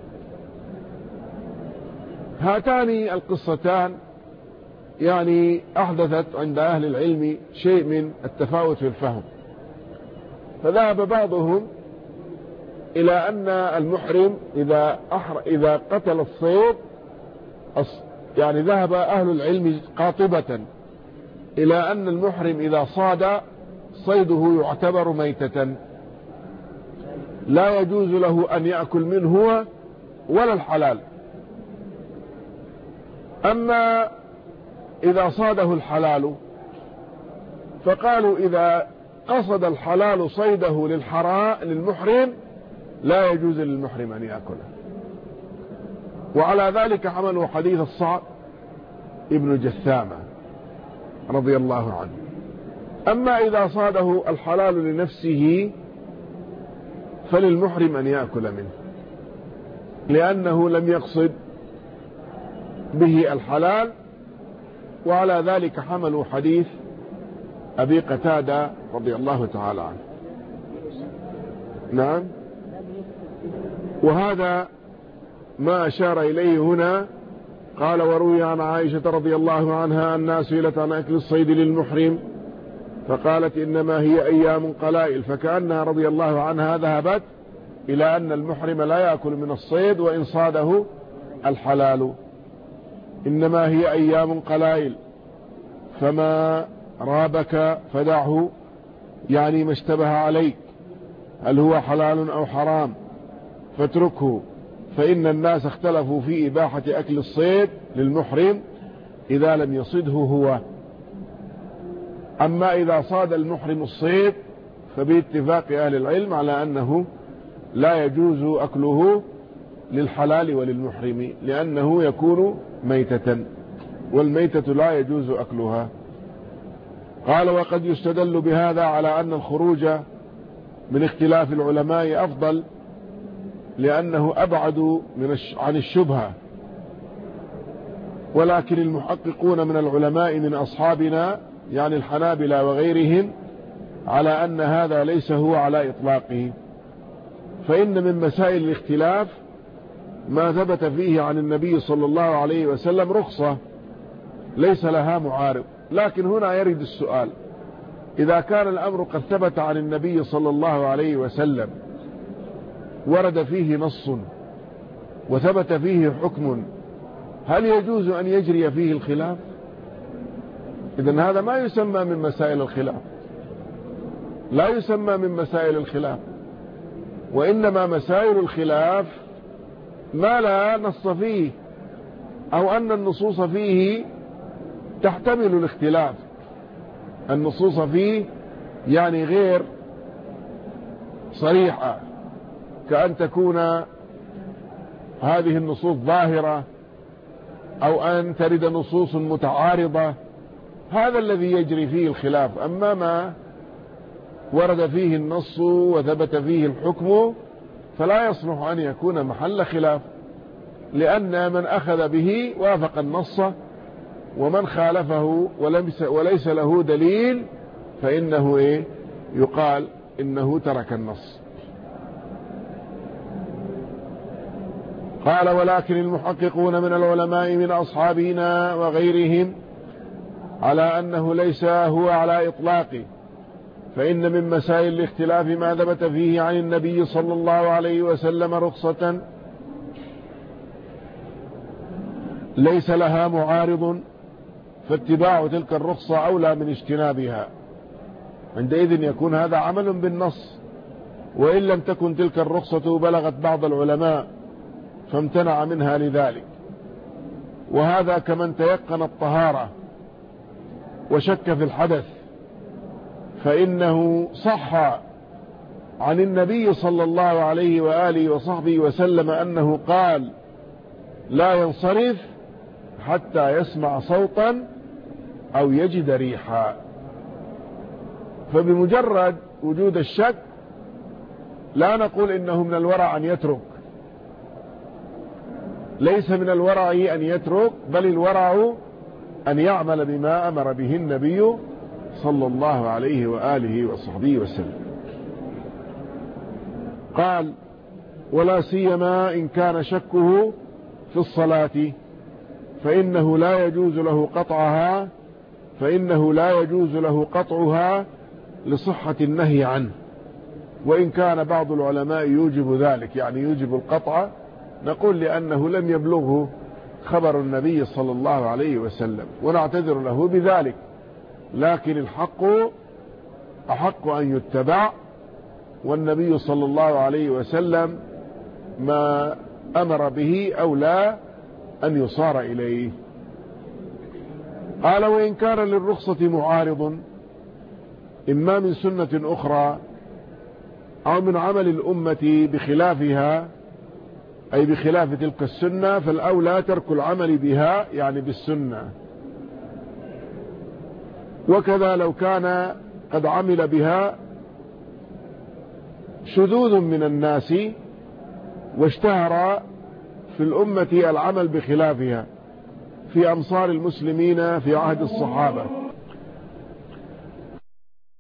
هاتان القصتان يعني أحدثت عند أهل العلم شيء من التفاوت في الفهم، فذهب بعضهم إلى أن المحرم إذا قتل الصيد، يعني ذهب أهل العلم قاطبة إلى أن المحرم إذا صاد صيده يعتبر ميتة، لا يجوز له أن يأكل منه هو ولا الحلال. أما إذا صاده الحلال فقالوا إذا قصد الحلال صيده للمحرم لا يجوز للمحرم أن يأكله. وعلى ذلك حملوا حديث الصعب ابن جثامة رضي الله عنه. أما إذا صاده الحلال لنفسه فللمحرم أن يأكل منه، لأنه لم يقصد به الحلال. وعلى ذلك حملوا حديث أبي قتادة رضي الله تعالى عنه. نعم. وهذا ما أشار إليه هنا. قال وروي عن عائشة رضي الله عنها أنها سئلت عن أكل الصيد للمحرم فقالت إنما هي أيام قلائل، فكأنها رضي الله عنها ذهبت إلى أن المحرم لا يأكل من الصيد وإن صاده الحلال، إنما هي أيام قلائل فما رابك فدعه، يعني ما اشتبه عليك هل هو حلال أو حرام فاتركه، فإن الناس اختلفوا في إباحة أكل الصيد للمحرم إذا لم يصده هو. أما إذا صاد المحرم الصيد فباتفاق أهل العلم على أنه لا يجوز أكله للحلال وللمحرم، لأنه يكون ميتة، والميتة لا يجوز أكلها. قال وقد يستدل بهذا على أن الخروج من اختلاف العلماء أفضل، لأنه أبعد عن الشبهة. ولكن المحققون من العلماء من أصحابنا يعني الحنابلة وغيرهم على أن هذا ليس هو على إطلاقه، فإن من مسائل الاختلاف ما ثبت فيه عن النبي صلى الله عليه وسلم رخصة ليس لها معارض. لكن هنا يرد السؤال: إذا كان الأمر قد ثبت عن النبي صلى الله عليه وسلم ورد فيه نص وثبت فيه حكم، هل يجوز أن يجري فيه الخلاف؟ إذن هذا ما يسمى من مسائل الخلاف، لا يسمى من مسائل الخلاف، وإنما مسائل الخلاف ما لا نص فيه أو أن النصوص فيه تحتمل الاختلاف. النصوص فيه يعني غير صريحة، كأن تكون هذه النصوص ظاهرة أو أن ترد نصوص متعارضة، هذا الذي يجري فيه الخلاف. أما ما ورد فيه النص وثبت فيه الحكم فلا يصلح أن يكون محل خلاف، لأن من أخذ به وافق النص، ومن خالفه وليس له دليل فإنه يقال إنه ترك النص. قال ولكن المحققون من العلماء من أصحابنا وغيرهم على أنه ليس هو على إطلاقه، فإن من مسائل الاختلاف ما ثبت فيه عن النبي صلى الله عليه وسلم رخصة ليس لها معارض، فاتباع تلك الرخصة أولى من اجتنابها. عندئذ يكون هذا عمل بالنص، وإن لم تكن تلك الرخصة بلغت بعض العلماء فامتنع منها لذلك. وهذا كمن تيقن الطهارة وشك في الحدث، فإنه صح عن النبي صلى الله عليه وآله وصحبه وسلم أنه قال لا ينصرف حتى يسمع صوتا أو يجد ريحا. فبمجرد وجود الشك لا نقول إنه من الورع أن يترك، ليس من الورع أن يترك، بل الورع أن يعمل بما أمر به النبي صلى الله عليه وآله وصحبه وسلم. قال: ولا سيما إن كان شكه في الصلاة فإنه لا يجوز له قطعها لصحة النهي عنه. وإن كان بعض العلماء يوجب ذلك، يعني يوجب القطع، نقول لأنه لم يبلغه خبر النبي صلى الله عليه وسلم ونعتذر له بذلك، لكن الحق أحق أن يتبع، والنبي صلى الله عليه وسلم ما أمر به أولى أن يصار إليه. قال: وإن كان للرخصة معارض إما من سنة أخرى أو من عمل الأمة بخلافها، أي بخلاف تلك السنة، فالأولى ترك العمل بها، يعني بالسنة. وكذا لو كان قد عمل بها شذوذ من الناس واشتهر في الأمة العمل بخلافها في أمصار المسلمين في عهد الصحابة.